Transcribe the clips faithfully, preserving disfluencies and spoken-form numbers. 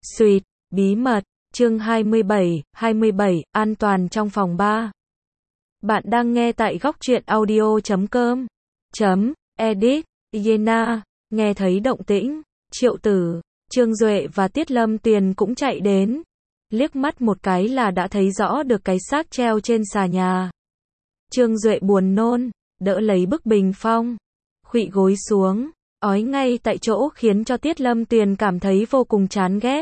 Xuyệt, bí mật, chương hai mươi bảy, hai mươi bảy, an toàn trong phòng ba. Bạn đang nghe tại góc truyện audio chấm com, chấm, edit, Yena, nghe thấy động tĩnh, Triệu Tử, Trương Duệ và Tiết Lâm Tuyền cũng chạy đến. Liếc mắt một cái là đã thấy rõ được cái xác treo trên xà nhà. Trương Duệ buồn nôn, đỡ lấy bức bình phong, khuỵu gối xuống, ói ngay tại chỗ khiến cho Tiết Lâm Tuyền cảm thấy vô cùng chán ghét.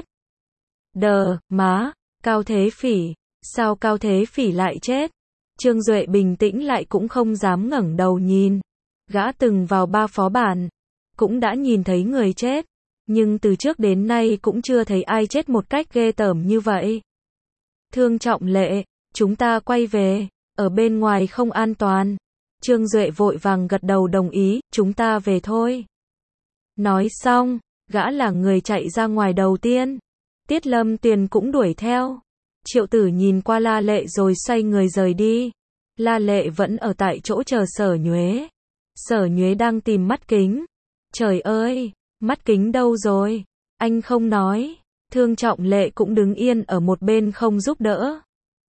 Đờ, má, Cao Thế Phỉ, sao Cao Thế Phỉ lại chết? Trương Duệ bình tĩnh lại cũng không dám ngẩng đầu nhìn. Gã từng vào ba phó bản, cũng đã nhìn thấy người chết, nhưng từ trước đến nay cũng chưa thấy ai chết một cách ghê tởm như vậy. Thương Trọng Lệ, chúng ta quay về, ở bên ngoài không an toàn. Trương Duệ vội vàng gật đầu đồng ý, chúng ta về thôi. Nói xong, gã là người chạy ra ngoài đầu tiên. Tiết Lâm Tuyền cũng đuổi theo. Triệu Tử nhìn qua La Lệ rồi xoay người rời đi. La Lệ vẫn ở tại chỗ chờ Sở Nhuế. Sở Nhuế đang tìm mắt kính. Trời ơi, mắt kính đâu rồi? Anh không nói. Thương Trọng Lệ cũng đứng yên ở một bên không giúp đỡ.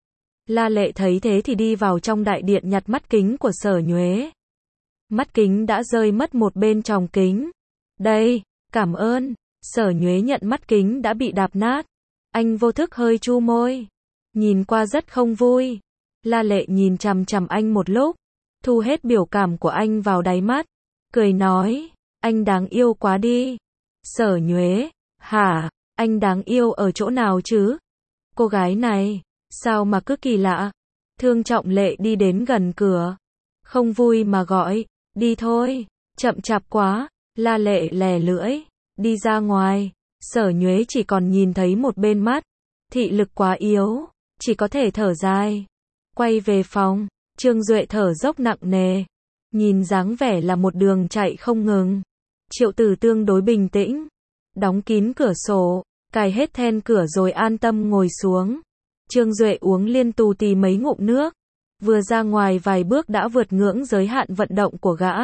La Lệ thấy thế thì đi vào trong đại điện nhặt mắt kính của Sở Nhuế. Mắt kính đã rơi mất một bên tròng kính. Đây, cảm ơn. Sở Nhuế nhận mắt kính đã bị đạp nát. Anh vô thức hơi chu môi. Nhìn qua rất không vui. La Lệ nhìn chằm chằm anh một lúc. Thu hết biểu cảm của anh vào đáy mắt. Cười nói, anh đáng yêu quá đi. Sở Nhuế, hả, anh đáng yêu ở chỗ nào chứ? Cô gái này, sao mà cứ kỳ lạ? Thương Trọng Lệ đi đến gần cửa. Không vui mà gọi, đi thôi, chậm chạp quá. La Lệ lè lưỡi, đi ra ngoài. Sở Nhuế chỉ còn nhìn thấy một bên mắt. Thị lực quá yếu, chỉ có thể thở dài. Quay về phòng, Trương Duệ thở dốc nặng nề. Nhìn dáng vẻ là một đường chạy không ngừng. Triệu Tử tương đối bình tĩnh. Đóng kín cửa sổ, cài hết then cửa rồi an tâm ngồi xuống. Trương Duệ uống liên tù tì mấy ngụm nước. Vừa ra ngoài vài bước đã vượt ngưỡng giới hạn vận động của gã.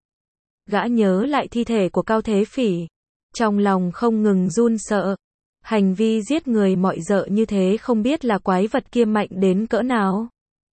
Gã nhớ lại thi thể của Cao Thế Phỉ. Trong lòng không ngừng run sợ. Hành vi giết người mọi dợ như thế không biết là quái vật kia mạnh đến cỡ nào.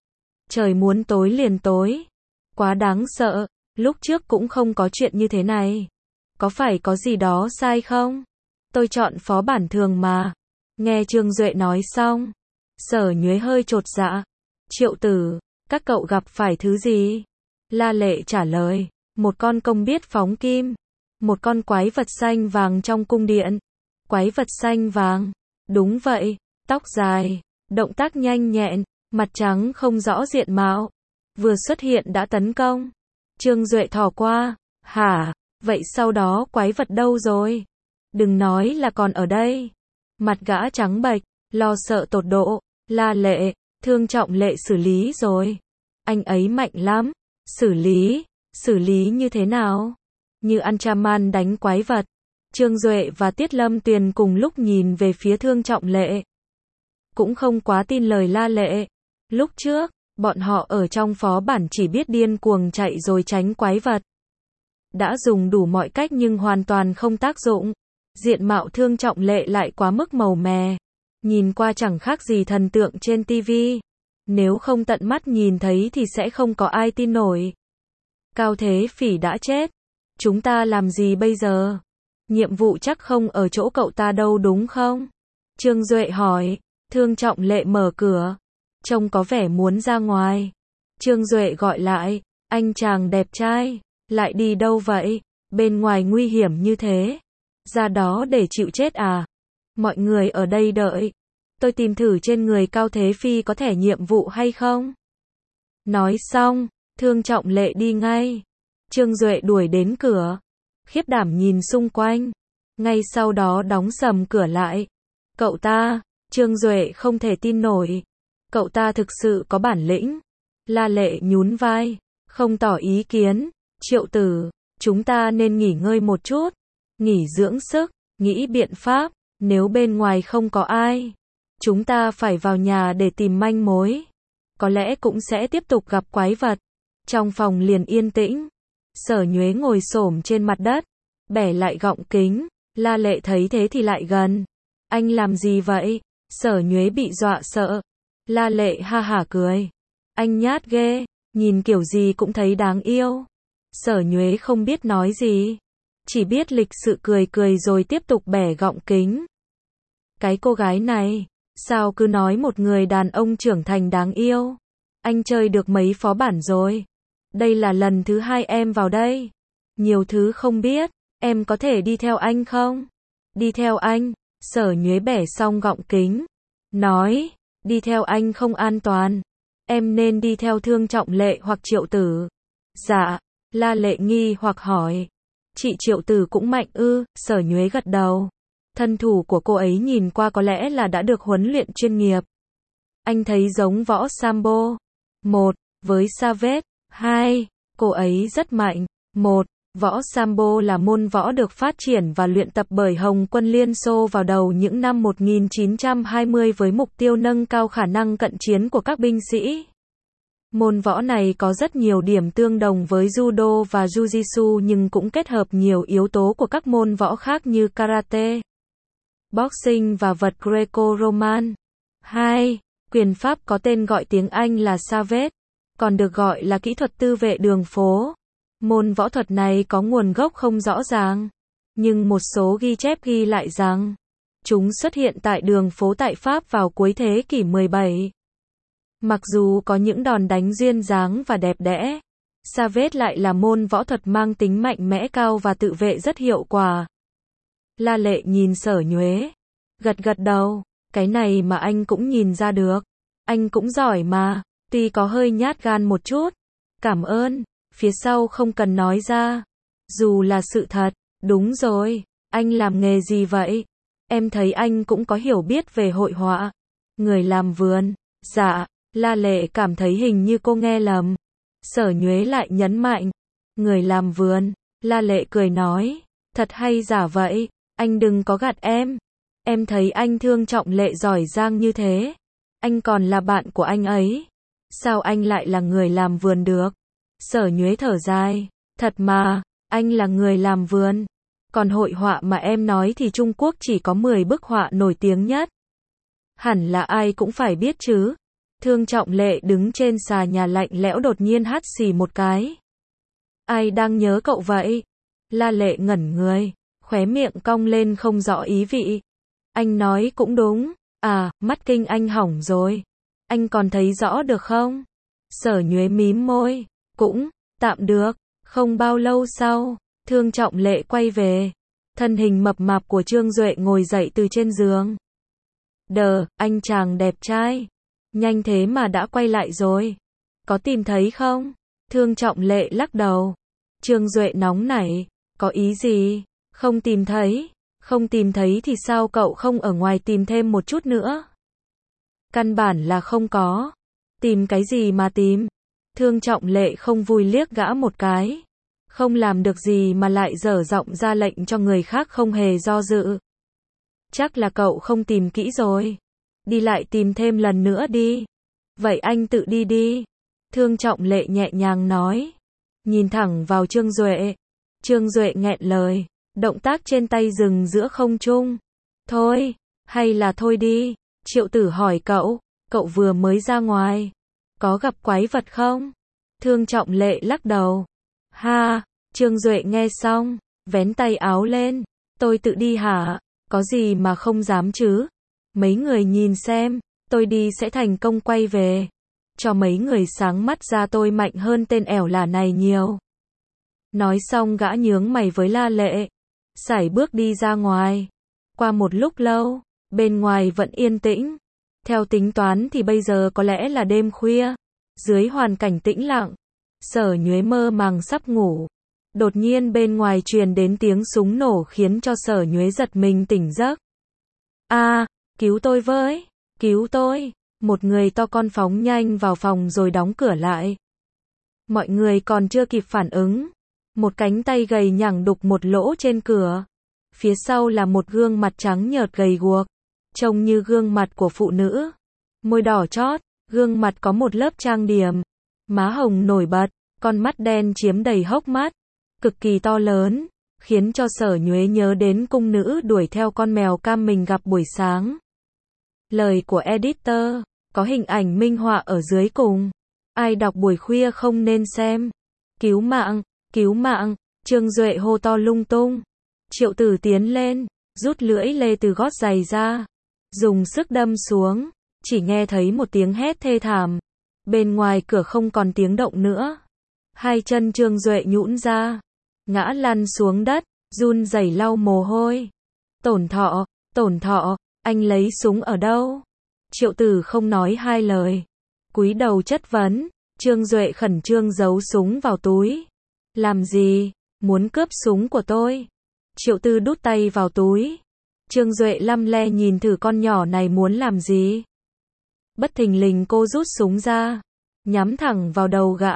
Trời muốn tối liền tối. Quá đáng sợ. Lúc trước cũng không có chuyện như thế này. Có phải có gì đó sai không? Tôi chọn phó bản thường mà. Nghe Trương Duệ nói xong. Sở Nhuế hơi chột dạ. Triệu Tử, các cậu gặp phải thứ gì? La Lệ trả lời. Một con công biết phóng kim. Một con quái vật xanh vàng trong cung điện. Quái vật xanh vàng. Đúng vậy, tóc dài, động tác nhanh nhẹn, mặt trắng không rõ diện mạo. Vừa xuất hiện đã tấn công. Trương Duệ thò qua. Hả, vậy sau đó quái vật đâu rồi? Đừng nói là còn ở đây. Mặt gã trắng bệch, lo sợ tột độ. La Lệ, Thương Trọng Lệ xử lý rồi. Anh ấy mạnh lắm. Xử lý, xử lý như thế nào? Như Antraman đánh quái vật. Trương Duệ và Tiết Lâm Tuyền cùng lúc nhìn về phía Thương Trọng Lệ. Cũng không quá tin lời La Lệ. Lúc trước, bọn họ ở trong phó bản chỉ biết điên cuồng chạy rồi tránh quái vật. Đã dùng đủ mọi cách nhưng hoàn toàn không tác dụng. Diện mạo Thương Trọng Lệ lại quá mức màu mè. Nhìn qua chẳng khác gì thần tượng trên tivi. Nếu không tận mắt nhìn thấy thì sẽ không có ai tin nổi. Cao Thế Phỉ đã chết. Chúng ta làm gì bây giờ? Nhiệm vụ chắc không ở chỗ cậu ta đâu đúng không? Trương Duệ hỏi. Thương Trọng Lệ mở cửa. Trông có vẻ muốn ra ngoài. Trương Duệ gọi lại. Anh chàng đẹp trai. Lại đi đâu vậy? Bên ngoài nguy hiểm như thế. Ra đó để chịu chết à? Mọi người ở đây đợi. Tôi tìm thử trên người Cao Thế Phi có thẻ nhiệm vụ hay không? Nói xong, Thương Trọng Lệ đi ngay. Trương Duệ đuổi đến cửa. Khiếp đảm nhìn xung quanh. Ngay sau đó đóng sầm cửa lại. Cậu ta, Trương Duệ không thể tin nổi. Cậu ta thực sự có bản lĩnh. La Lệ nhún vai. Không tỏ ý kiến. Triệu Tử, chúng ta nên nghỉ ngơi một chút. Nghỉ dưỡng sức, nghĩ biện pháp. Nếu bên ngoài không có ai, chúng ta phải vào nhà để tìm manh mối. Có lẽ cũng sẽ tiếp tục gặp quái vật. Trong phòng liền yên tĩnh. Sở Nhuế ngồi xổm trên mặt đất, bẻ lại gọng kính. La Lệ thấy thế thì lại gần. Anh làm gì vậy? Sở Nhuế bị dọa sợ. La Lệ ha hả cười. Anh nhát ghê, nhìn kiểu gì cũng thấy đáng yêu. Sở Nhuế không biết nói gì, chỉ biết lịch sự cười cười rồi tiếp tục bẻ gọng kính. Cái cô gái này, sao cứ nói một người đàn ông trưởng thành đáng yêu. Anh chơi được mấy phó bản rồi. Đây là lần thứ hai em vào đây. Nhiều thứ không biết, em có thể đi theo anh không? Đi theo anh, Sở Nhuế bẻ xong gọng kính. Nói, đi theo anh không an toàn. Em nên đi theo Thương Trọng Lệ hoặc Triệu Tử. Dạ, La Lệ nghi hoặc hỏi. Chị Triệu Tử cũng mạnh ư? Sở Nhuế gật đầu. Thân thủ của cô ấy nhìn qua có lẽ là đã được huấn luyện chuyên nghiệp. Anh thấy giống võ Sambo. Một, với Savage. Hai, cô ấy rất mạnh. Một, võ Sambo là môn võ được phát triển và luyện tập bởi Hồng quân Liên Xô vào đầu những năm một nghìn chín trăm hai mươi với mục tiêu nâng cao khả năng cận chiến của các binh sĩ. Môn võ này có rất nhiều điểm tương đồng với Judo và Jiu-Jitsu nhưng cũng kết hợp nhiều yếu tố của các môn võ khác như Karate, Boxing và vật Greco-Roman. Hai. Quyền pháp có tên gọi tiếng Anh là Savate, còn được gọi là kỹ thuật tư vệ đường phố. Môn võ thuật này có nguồn gốc không rõ ràng, nhưng một số ghi chép ghi lại rằng chúng xuất hiện tại đường phố tại Pháp vào cuối thế kỷ mười bảy. Mặc dù có những đòn đánh duyên dáng và đẹp đẽ, Savate lại là môn võ thuật mang tính mạnh mẽ cao và tự vệ rất hiệu quả. La Lệ nhìn Sở Nhuế, gật gật đầu, cái này mà anh cũng nhìn ra được. Anh cũng giỏi mà, tuy có hơi nhát gan một chút. Cảm ơn, phía sau không cần nói ra. Dù là sự thật, đúng rồi, anh làm nghề gì vậy? Em thấy anh cũng có hiểu biết về hội họa. Người làm vườn, dạ, La Lệ cảm thấy hình như cô nghe lầm. Sở Nhuế lại nhấn mạnh, người làm vườn, La Lệ cười nói, thật hay giả vậy, anh đừng có gạt em. Em thấy anh Thương Trọng Lệ giỏi giang như thế. Anh còn là bạn của anh ấy. Sao anh lại là người làm vườn được? Sở Nhuế thở dài, thật mà, anh là người làm vườn. Còn hội họa mà em nói thì Trung Quốc chỉ có mười bức họa nổi tiếng nhất. Hẳn là ai cũng phải biết chứ. Thương Trọng Lệ đứng trên xà nhà lạnh lẽo đột nhiên hắt xì một cái. Ai đang nhớ cậu vậy? La Lệ ngẩn người, khóe miệng cong lên không rõ ý vị. Anh nói cũng đúng, à, mắt kinh anh hỏng rồi. Anh còn thấy rõ được không? Sở Nhuế mím môi, cũng, tạm được. Không bao lâu sau, Thương Trọng Lệ quay về. Thân hình mập mạp của Trương Duệ ngồi dậy từ trên giường. Đờ, anh chàng đẹp trai. Nhanh thế mà đã quay lại rồi. Có tìm thấy không? Thương Trọng Lệ lắc đầu. Trương Duệ nóng nảy. Có ý gì? Không tìm thấy. Không tìm thấy thì sao cậu không ở ngoài tìm thêm một chút nữa? Căn bản là không có. Tìm cái gì mà tìm? Thương Trọng Lệ không vui liếc gã một cái. Không làm được gì mà lại dở giọng ra lệnh cho người khác không hề do dự. Chắc là cậu không tìm kỹ rồi. Đi lại tìm thêm lần nữa đi. Vậy anh tự đi đi. Thương Trọng Lệ nhẹ nhàng nói. Nhìn thẳng vào Trương Duệ. Trương Duệ nghẹn lời. Động tác trên tay dừng giữa không trung. Thôi, hay là thôi đi. Triệu Tử hỏi cậu. Cậu vừa mới ra ngoài. Có gặp quái vật không? Thương Trọng Lệ lắc đầu. Ha, Trương Duệ nghe xong, vén tay áo lên. Tôi tự đi hả? Có gì mà không dám chứ? Mấy người nhìn xem, tôi đi sẽ thành công quay về. Cho mấy người sáng mắt ra tôi mạnh hơn tên ẻo lả này nhiều. Nói xong gã nhướng mày với La Lệ. Sải bước đi ra ngoài. Qua một lúc lâu, bên ngoài vẫn yên tĩnh. Theo tính toán thì bây giờ có lẽ là đêm khuya. Dưới hoàn cảnh tĩnh lặng, Sở Nhuế mơ màng sắp ngủ. Đột nhiên bên ngoài truyền đến tiếng súng nổ khiến cho Sở Nhuế giật mình tỉnh giấc. A, cứu tôi với, cứu tôi. Một người to con phóng nhanh vào phòng rồi đóng cửa lại. Mọi người còn chưa kịp phản ứng. Một cánh tay gầy nhẳng đục một lỗ trên cửa. Phía sau là một gương mặt trắng nhợt gầy guộc. Trông như gương mặt của phụ nữ. Môi đỏ chót, gương mặt có một lớp trang điểm. Má hồng nổi bật, con mắt đen chiếm đầy hốc mắt. Cực kỳ to lớn, khiến cho Sở Nhuế nhớ đến cung nữ đuổi theo con mèo cam mình gặp buổi sáng. Lời của editor, có hình ảnh minh họa ở dưới cùng. Ai đọc buổi khuya không nên xem. Cứu mạng, cứu mạng, Trương Duệ hô to lung tung. Triệu Tử tiến lên, rút lưỡi lê từ gót giày ra, dùng sức đâm xuống, chỉ nghe thấy một tiếng hét thê thảm. Bên ngoài cửa không còn tiếng động nữa. Hai chân Trương Duệ nhũn ra, ngã lăn xuống đất, run rẩy lau mồ hôi. Tổn Thọ, Tổn Thọ, anh lấy súng ở đâu? Triệu Tử không nói hai lời, cúi đầu chất vấn. Trương Duệ khẩn trương giấu súng vào túi. Làm gì? Muốn cướp súng của tôi? Triệu Tử đút tay vào túi. Trương Duệ lăm le nhìn thử con nhỏ này muốn làm gì. Bất thình lình cô rút súng ra, nhắm thẳng vào đầu gã.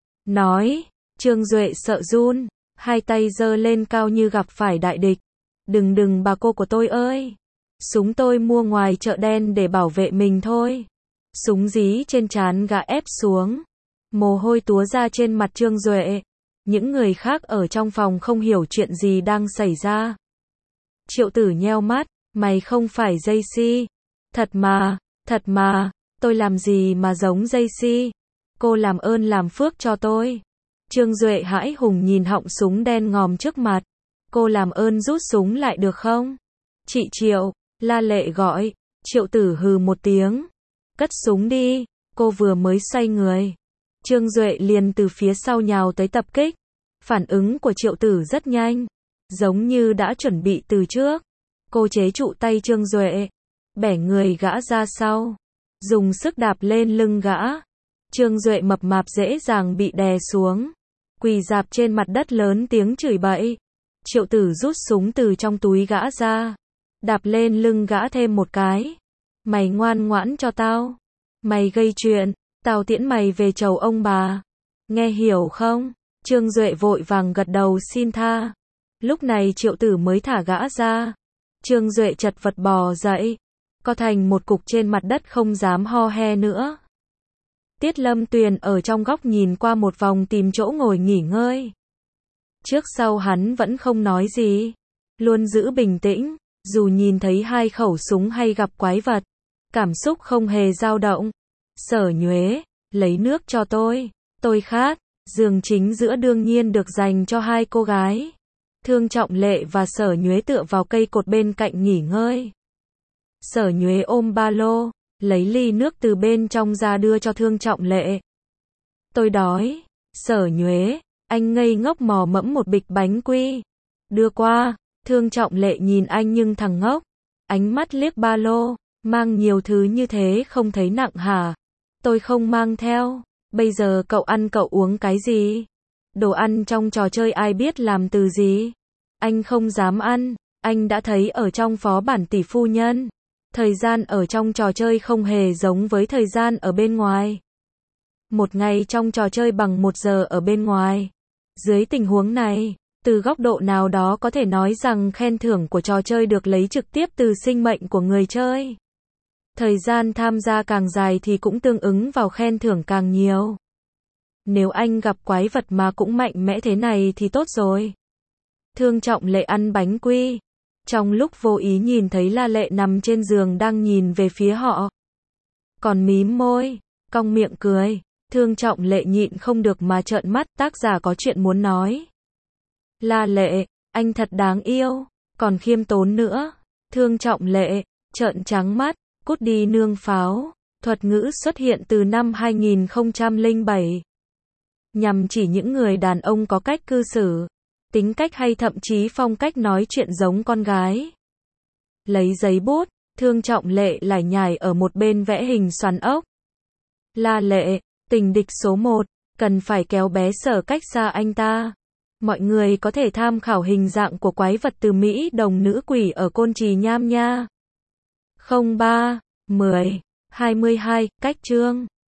Nói, Trương Duệ sợ run, hai tay giơ lên cao như gặp phải đại địch. Đừng đừng bà cô của tôi ơi. Súng tôi mua ngoài chợ đen để bảo vệ mình thôi. Súng dí trên trán gã ép xuống. Mồ hôi túa ra trên mặt Trương Duệ. Những người khác ở trong phòng không hiểu chuyện gì đang xảy ra. Triệu Tử nheo mắt, mày không phải Daisy. Thật mà, thật mà, tôi làm gì mà giống Daisy. Cô làm ơn làm phước cho tôi. Trương Duệ hãi hùng nhìn họng súng đen ngòm trước mặt. Cô làm ơn rút súng lại được không? Chị Triệu, La Lệ gọi. Triệu Tử hừ một tiếng. Cất súng đi. Cô vừa mới xoay người. Trương Duệ liền từ phía sau nhào tới tập kích. Phản ứng của Triệu Tử rất nhanh, giống như đã chuẩn bị từ trước. Cô chế trụ tay Trương Duệ, bẻ người gã ra sau, dùng sức đạp lên lưng gã. Trương Duệ mập mạp dễ dàng bị đè xuống, quỳ rạp trên mặt đất lớn tiếng chửi bậy. Triệu Tử rút súng từ trong túi gã ra, đạp lên lưng gã thêm một cái. Mày ngoan ngoãn cho tao. Mày gây chuyện, tao tiễn mày về chầu ông bà. Nghe hiểu không? Trương Duệ vội vàng gật đầu xin tha. Lúc này Triệu Tử mới thả gã ra. Trương Duệ chật vật bò dậy, co thành một cục trên mặt đất không dám ho he nữa. Tiết Lâm Tuyền ở trong góc nhìn qua một vòng tìm chỗ ngồi nghỉ ngơi. Trước sau hắn vẫn không nói gì, luôn giữ bình tĩnh, dù nhìn thấy hai khẩu súng hay gặp quái vật, cảm xúc không hề dao động. Sở Nhuế, lấy nước cho tôi, tôi khát. Giường chính giữa đương nhiên được dành cho hai cô gái. Thương Trọng Lệ và Sở Nhuế tựa vào cây cột bên cạnh nghỉ ngơi. Sở Nhuế ôm ba lô, lấy ly nước từ bên trong ra đưa cho Thương Trọng Lệ. Tôi đói. Sở Nhuế, anh ngây ngốc mò mẫm một bịch bánh quy. Đưa qua. Thương Trọng Lệ nhìn anh nhưng thằng ngốc. Ánh mắt liếc ba lô, mang nhiều thứ như thế không thấy nặng hả? Tôi không mang theo. Bây giờ cậu ăn cậu uống cái gì? Đồ ăn trong trò chơi ai biết làm từ gì? Anh không dám ăn, anh đã thấy ở trong phó bản tỷ phu nhân. Thời gian ở trong trò chơi không hề giống với thời gian ở bên ngoài. Một ngày trong trò chơi bằng một giờ ở bên ngoài. Dưới tình huống này, từ góc độ nào đó có thể nói rằng khen thưởng của trò chơi được lấy trực tiếp từ sinh mệnh của người chơi. Thời gian tham gia càng dài thì cũng tương ứng vào khen thưởng càng nhiều. Nếu anh gặp quái vật mà cũng mạnh mẽ thế này thì tốt rồi. Thương Trọng Lệ ăn bánh quy. Trong lúc vô ý nhìn thấy La Lệ nằm trên giường đang nhìn về phía họ. Còn mím môi, cong miệng cười. Thương Trọng Lệ nhịn không được mà trợn mắt, tác giả có chuyện muốn nói. La Lệ, anh thật đáng yêu, còn khiêm tốn nữa. Thương Trọng Lệ, trợn trắng mắt. Cút đi nương pháo. Thuật ngữ xuất hiện từ năm hai nghìn không trăm lẻ bảy. Nhằm chỉ những người đàn ông có cách cư xử, tính cách hay thậm chí phong cách nói chuyện giống con gái. Lấy giấy bút, Thương Trọng Lệ lải nhải ở một bên vẽ hình xoắn ốc. La Lệ, tình địch số một, cần phải kéo bé Sở cách xa anh ta. Mọi người có thể tham khảo hình dạng của quái vật từ Mỹ đồng nữ quỷ ở Côn Trì Nham Nha. không ba, mười, hai mươi hai, cách chương.